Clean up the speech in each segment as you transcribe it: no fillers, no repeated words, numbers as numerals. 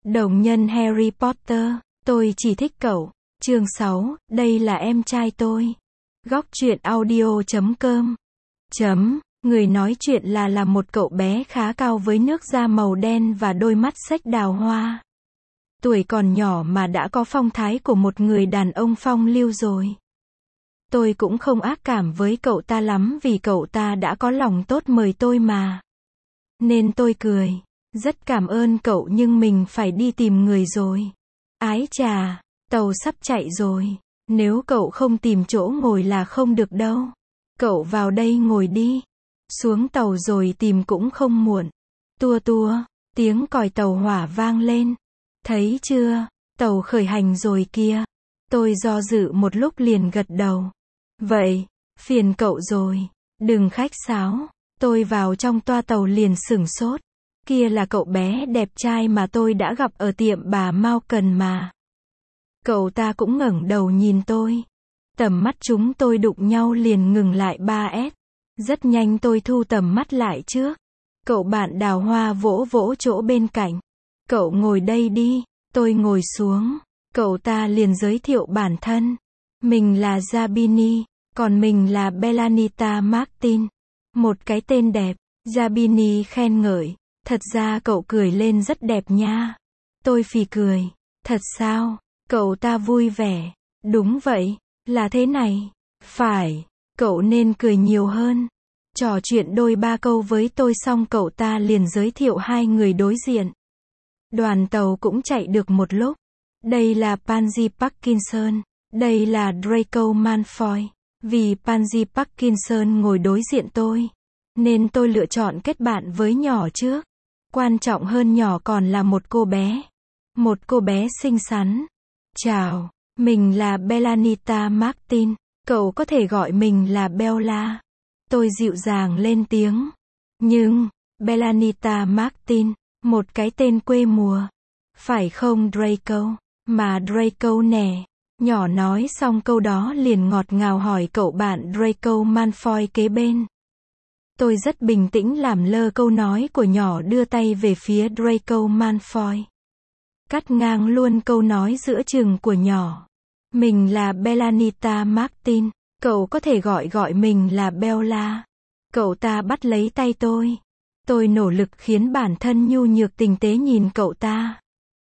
Đồng nhân Harry Potter, tôi chỉ thích cậu. Chương 6, đây là em trai tôi. Góc truyện audio.com. Người nói chuyện là một cậu bé khá cao với nước da màu đen và đôi mắt xếch đào hoa. Tuổi còn nhỏ mà đã có phong thái của một người đàn ông phong lưu rồi. Tôi cũng không ác cảm với cậu ta lắm vì cậu ta đã có lòng tốt mời tôi mà. Nên tôi cười. Rất cảm ơn cậu nhưng mình phải đi tìm người rồi. Ái chà, tàu sắp chạy rồi. Nếu cậu không tìm chỗ ngồi là không được đâu. Cậu vào đây ngồi đi. Xuống tàu rồi tìm cũng không muộn. Tua tua, tiếng còi tàu hỏa vang lên. Thấy chưa, tàu khởi hành rồi kìa. Tôi do dự một lúc liền gật đầu. Vậy, phiền cậu rồi. Đừng khách sáo. Tôi vào trong toa tàu liền sửng sốt. Kia là cậu bé đẹp trai mà tôi đã gặp ở tiệm bà Mao Cần mà. Cậu ta cũng ngẩng đầu nhìn tôi. Tầm mắt chúng tôi đụng nhau liền ngừng lại 3S. Rất nhanh tôi thu tầm mắt lại trước. Cậu bạn đào hoa vỗ vỗ chỗ bên cạnh. Cậu ngồi đây đi. Tôi ngồi xuống. Cậu ta liền giới thiệu bản thân. Mình là Zabini, còn mình là Belanita Martin. Một cái tên đẹp. Zabini khen ngợi. Thật ra cậu cười lên rất đẹp nha. Tôi phì cười. Thật sao? Cậu ta vui vẻ. Đúng vậy, là thế này. Phải, cậu nên cười nhiều hơn. Trò chuyện đôi ba câu với tôi xong cậu ta liền giới thiệu hai người đối diện. Đoàn tàu cũng chạy được một lúc. Đây là Pansy Parkinson. Đây là Draco Malfoy. Vì Pansy Parkinson ngồi đối diện tôi, nên tôi lựa chọn kết bạn với nhỏ trước. Quan trọng hơn nhỏ còn là một cô bé. Một cô bé xinh xắn. Chào, mình là Belanita Martin. Cậu có thể gọi mình là Bella. Tôi dịu dàng lên tiếng. Nhưng, Belanita Martin, một cái tên quê mùa. Phải không Draco? Mà Draco nè. Nhỏ nói xong câu đó liền ngọt ngào hỏi cậu bạn Draco Malfoy kế bên. Tôi rất bình tĩnh làm lơ câu nói của nhỏ đưa tay về phía Draco Malfoy. Cắt ngang luôn câu nói giữa chừng của nhỏ. Mình là Belanita Martin. Cậu có thể gọi mình là Bella. Cậu ta bắt lấy tay tôi. Tôi nỗ lực khiến bản thân nhu nhược tinh tế nhìn cậu ta.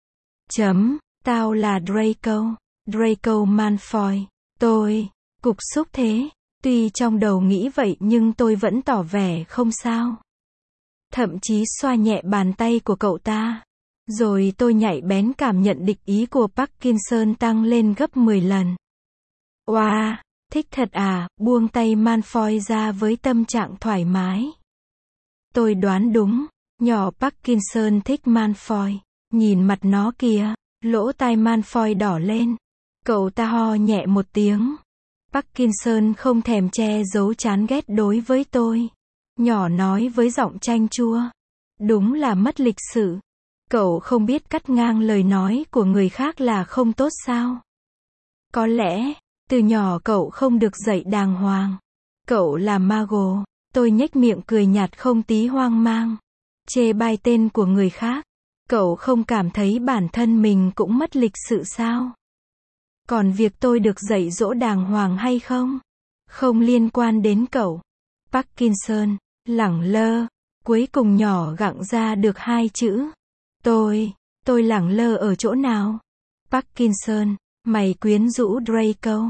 Tao là Draco. Draco Malfoy. Tôi. Cục xúc thế. Tuy trong đầu nghĩ vậy nhưng tôi vẫn tỏ vẻ không sao. Thậm chí xoa nhẹ bàn tay của cậu ta. Rồi tôi nhạy bén cảm nhận địch ý của Parkinson tăng lên gấp 10 lần. Wow, thích thật à, buông tay Malfoy ra với tâm trạng thoải mái. Tôi đoán đúng, nhỏ Parkinson thích Malfoy. Nhìn mặt nó kìa, lỗ tai Malfoy đỏ lên. Cậu ta ho nhẹ một tiếng. Parkinson không thèm che giấu chán ghét đối với tôi. Nhỏ nói với giọng chanh chua. Đúng là mất lịch sự. Cậu không biết cắt ngang lời nói của người khác là không tốt sao? Có lẽ, từ nhỏ cậu không được dạy đàng hoàng. Cậu là mago. Tôi nhếch miệng cười nhạt không tí hoang mang. Chê bai tên của người khác. Cậu không cảm thấy bản thân mình cũng mất lịch sự sao? Còn việc tôi được dạy dỗ đàng hoàng hay không? Không liên quan đến cậu. Parkinson, lẳng lơ. Cuối cùng nhỏ gặng ra được hai chữ. Tôi lẳng lơ ở chỗ nào? Parkinson, mày quyến rũ Draco.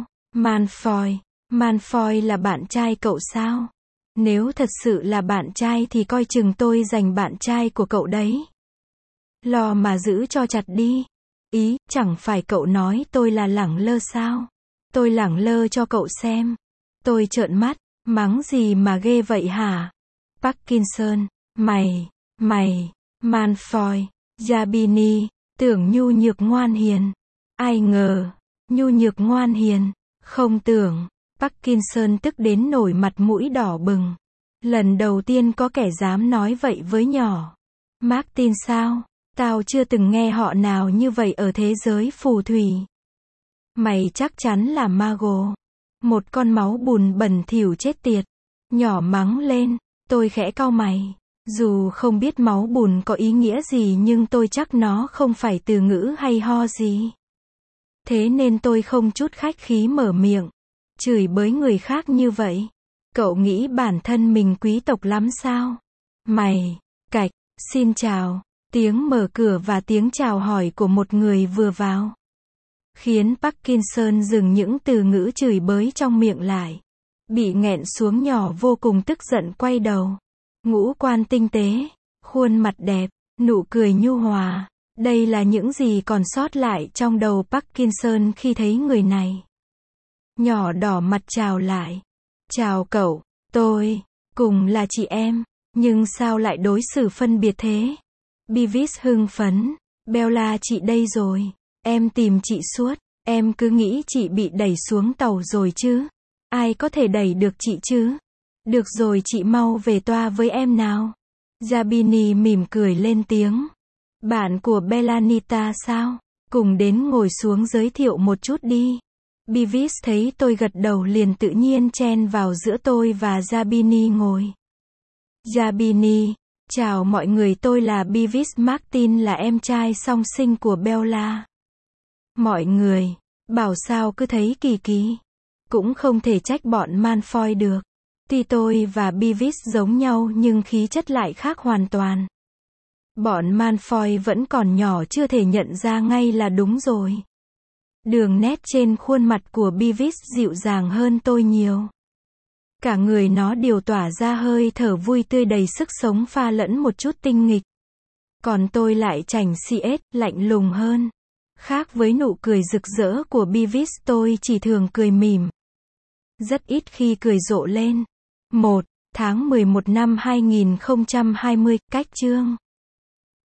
Malfoy là bạn trai cậu sao? Nếu thật sự là bạn trai thì coi chừng tôi giành bạn trai của cậu đấy. Lo mà giữ cho chặt đi. Ý, chẳng phải cậu nói tôi là lẳng lơ sao? Tôi lẳng lơ cho cậu xem. Tôi trợn mắt, mắng gì mà ghê vậy hả? Parkinson, mày, Malfoy, Zabini, tưởng nhu nhược ngoan hiền. Ai ngờ, nhu nhược ngoan hiền, không tưởng. Parkinson tức đến nổi mặt mũi đỏ bừng. Lần đầu tiên có kẻ dám nói vậy với nhỏ. Martin sao? Tao chưa từng nghe họ nào như vậy ở thế giới phù thủy. Mày chắc chắn là mago. Một con máu bùn bẩn thỉu chết tiệt. Nhỏ mắng lên, tôi khẽ cau mày. Dù không biết máu bùn có ý nghĩa gì nhưng tôi chắc nó không phải từ ngữ hay ho gì. Thế nên tôi không chút khách khí mở miệng, chửi bới người khác như vậy. Cậu nghĩ bản thân mình quý tộc lắm sao? Mày, cạch, xin chào. Tiếng mở cửa và tiếng chào hỏi của một người vừa vào khiến Parkinson dừng những từ ngữ chửi bới trong miệng lại. Bị nghẹn xuống nhỏ vô cùng tức giận quay đầu. Ngũ quan tinh tế, khuôn mặt đẹp, nụ cười nhu hòa. Đây là những gì còn sót lại trong đầu Parkinson khi thấy người này. Nhỏ đỏ mặt chào lại. Chào cậu, tôi, cùng là chị em, nhưng sao lại đối xử phân biệt thế? Beavis hưng phấn. Bella chị đây rồi. Em tìm chị suốt. Em cứ nghĩ chị bị đẩy xuống tàu rồi chứ. Ai có thể đẩy được chị chứ? Được rồi chị mau về toa với em nào. Zabini mỉm cười lên tiếng. Bạn của Bellanita sao? Cùng đến ngồi xuống giới thiệu một chút đi. Beavis thấy tôi gật đầu liền tự nhiên chen vào giữa tôi và Zabini ngồi. Zabini, chào mọi người, tôi là Beavis Martin, là em trai song sinh của Bella. Mọi người, bảo sao cứ thấy kỳ kỳ. Cũng không thể trách bọn Malfoy được. Tuy tôi và Beavis giống nhau nhưng khí chất lại khác hoàn toàn. Bọn Malfoy vẫn còn nhỏ chưa thể nhận ra ngay là đúng rồi. Đường nét trên khuôn mặt của Beavis dịu dàng hơn tôi nhiều. Cả người nó đều tỏa ra hơi thở vui tươi đầy sức sống pha lẫn một chút tinh nghịch. Còn tôi lại chảnh xiết, lạnh lùng hơn. Khác với nụ cười rực rỡ của Beavis, tôi chỉ thường cười mỉm. Rất ít khi cười rộ lên. 1 tháng 11 năm 2020, cách chương